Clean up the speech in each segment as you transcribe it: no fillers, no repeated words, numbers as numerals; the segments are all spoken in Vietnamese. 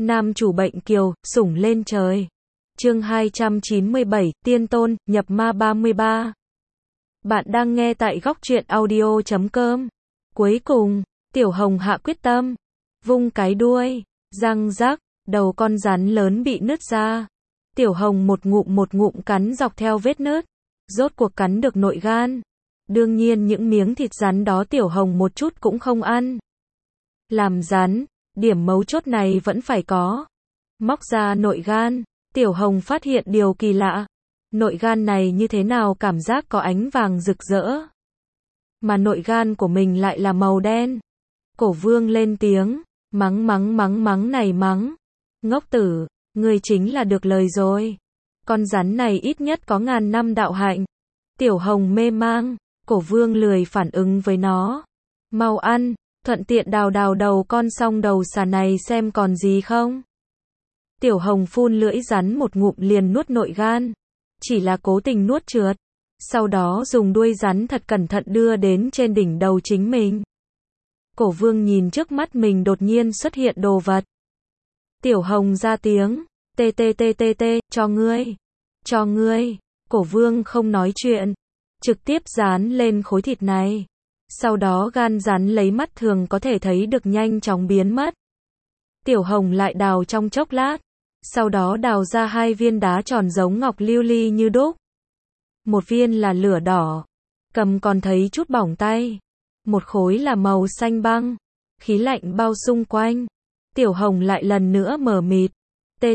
Nam chủ bệnh kiều, sủng lên trời. Chương 297, Tiên Tôn, nhập ma 33. Bạn đang nghe tại góc truyện audio.com. Cuối cùng, Tiểu Hồng hạ quyết tâm, vung cái đuôi, răng rắc, đầu con rắn lớn bị nứt ra. Tiểu Hồng một ngụm cắn dọc theo vết nứt, rốt cuộc cắn được nội gan. Đương nhiên những miếng thịt rắn đó Tiểu Hồng một chút cũng không ăn. Làm rắn, điểm mấu chốt này vẫn phải có. Móc ra nội gan, Tiểu Hồng phát hiện điều kỳ lạ. Nội gan này như thế nào cảm giác có ánh vàng rực rỡ. Mà nội gan của mình lại là màu đen. Cổ Vương lên tiếng, mắng này mắng. Ngốc tử, ngươi chính là được lời rồi. Con rắn này ít nhất có 1000 năm đạo hạnh. Tiểu Hồng mê mang, Cổ Vương lười phản ứng với nó. Mau ăn, thuận tiện đào đầu con song đầu xà này xem còn gì không. Tiểu Hồng phun lưỡi rắn một ngụm liền nuốt nội gan. Chỉ là cố tình nuốt trượt. Sau đó dùng đuôi rắn thật cẩn thận đưa đến trên đỉnh đầu chính mình. Cổ Vương nhìn trước mắt mình đột nhiên xuất hiện đồ vật. Tiểu Hồng ra tiếng, tê, cho ngươi. Cổ Vương không nói chuyện, trực tiếp dán lên khối thịt này. Sau đó gan rắn lấy mắt thường có thể thấy được nhanh chóng biến mất. Tiểu Hồng lại đào trong chốc lát, sau đó đào ra 2 viên đá tròn giống ngọc lưu ly như đúc. Một viên là lửa đỏ, cầm còn thấy chút bỏng tay. Một khối là màu xanh băng, khí lạnh bao xung quanh. Tiểu Hồng lại lần nữa mờ mịt. Tê.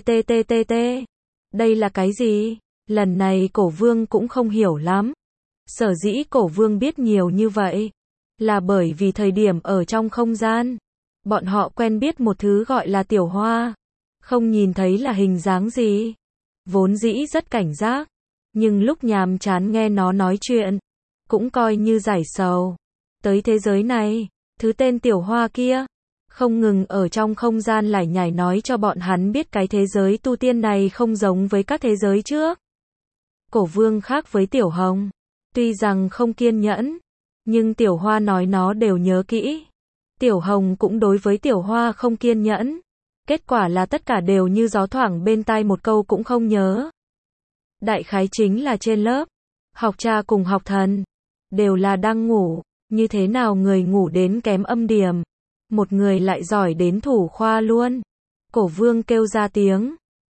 Đây là cái gì? Lần này Cổ Vương cũng không hiểu lắm. Sở dĩ Cổ Vương biết nhiều như vậy là bởi vì thời điểm ở trong không gian, bọn họ quen biết một thứ gọi là tiểu hoa. Không nhìn thấy là hình dáng gì. Vốn dĩ rất cảnh giác, nhưng lúc nhàm chán nghe nó nói chuyện, cũng coi như giải sầu. Tới thế giới này, thứ tên tiểu hoa kia, không ngừng ở trong không gian lải nhải nói cho bọn hắn biết cái thế giới tu tiên này không giống với các thế giới trước. Cổ Vương khác với Tiểu Hồng, tuy rằng không kiên nhẫn, nhưng tiểu hoa nói nó đều nhớ kỹ. Tiểu Hồng cũng đối với tiểu hoa không kiên nhẫn. Kết quả là tất cả đều như gió thoảng bên tai một câu cũng không nhớ. Đại khái chính là trên lớp, học cha cùng học thần, đều là đang ngủ, như thế nào người ngủ đến kém âm điểm, một người lại giỏi đến thủ khoa luôn. Cổ Vương kêu ra tiếng,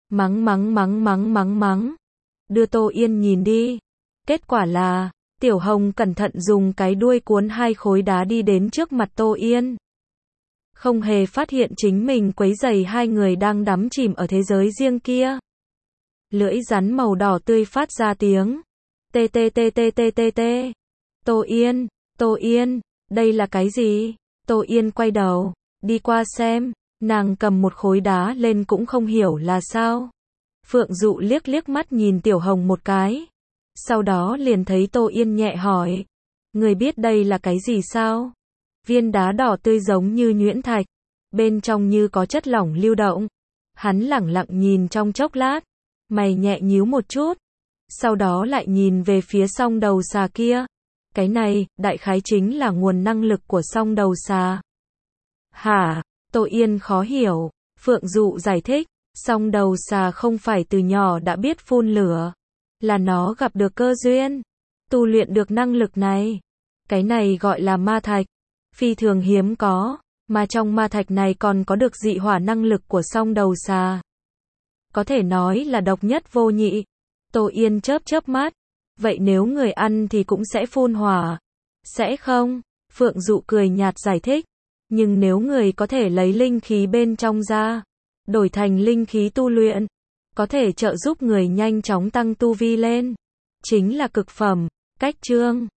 mắng. Đưa Tô Yên nhìn đi. Kết quả là, Tiểu Hồng cẩn thận dùng cái đuôi cuốn 2 khối đá đi đến trước mặt Tô Yên. Không hề phát hiện chính mình quấy rầy 2 người đang đắm chìm ở thế giới riêng kia. Lưỡi rắn màu đỏ tươi phát ra tiếng. Tê. Tô Yên, đây là cái gì? Tô Yên quay đầu, đi qua xem, nàng cầm một khối đá lên cũng không hiểu là sao. Phượng Dụ liếc mắt nhìn Tiểu Hồng một cái. Sau đó liền thấy Tô Yên nhẹ hỏi. Người biết đây là cái gì sao? Viên đá đỏ tươi giống như nhuyễn thạch, bên trong như có chất lỏng lưu động. Hắn lẳng lặng nhìn trong chốc lát, mày nhẹ nhíu một chút, sau đó lại nhìn về phía song đầu xà kia. Cái này, đại khái chính là nguồn năng lực của song đầu xà. Hả? Tô Yên khó hiểu. Phượng Dụ giải thích, song đầu xà không phải từ nhỏ đã biết phun lửa, là nó gặp được cơ duyên, tu luyện được năng lực này. Cái này gọi là ma thạch, phi thường hiếm có, mà trong ma thạch này còn có được dị hỏa năng lực của song đầu xà. Có thể nói là độc nhất vô nhị. Tô Yên chớp mắt, vậy nếu người ăn thì cũng sẽ phun hỏa. Sẽ không? Phượng Dụ cười nhạt giải thích, nhưng nếu người có thể lấy linh khí bên trong ra, đổi thành linh khí tu luyện, có thể trợ giúp người nhanh chóng tăng tu vi lên. Chính là cực phẩm. Cách chương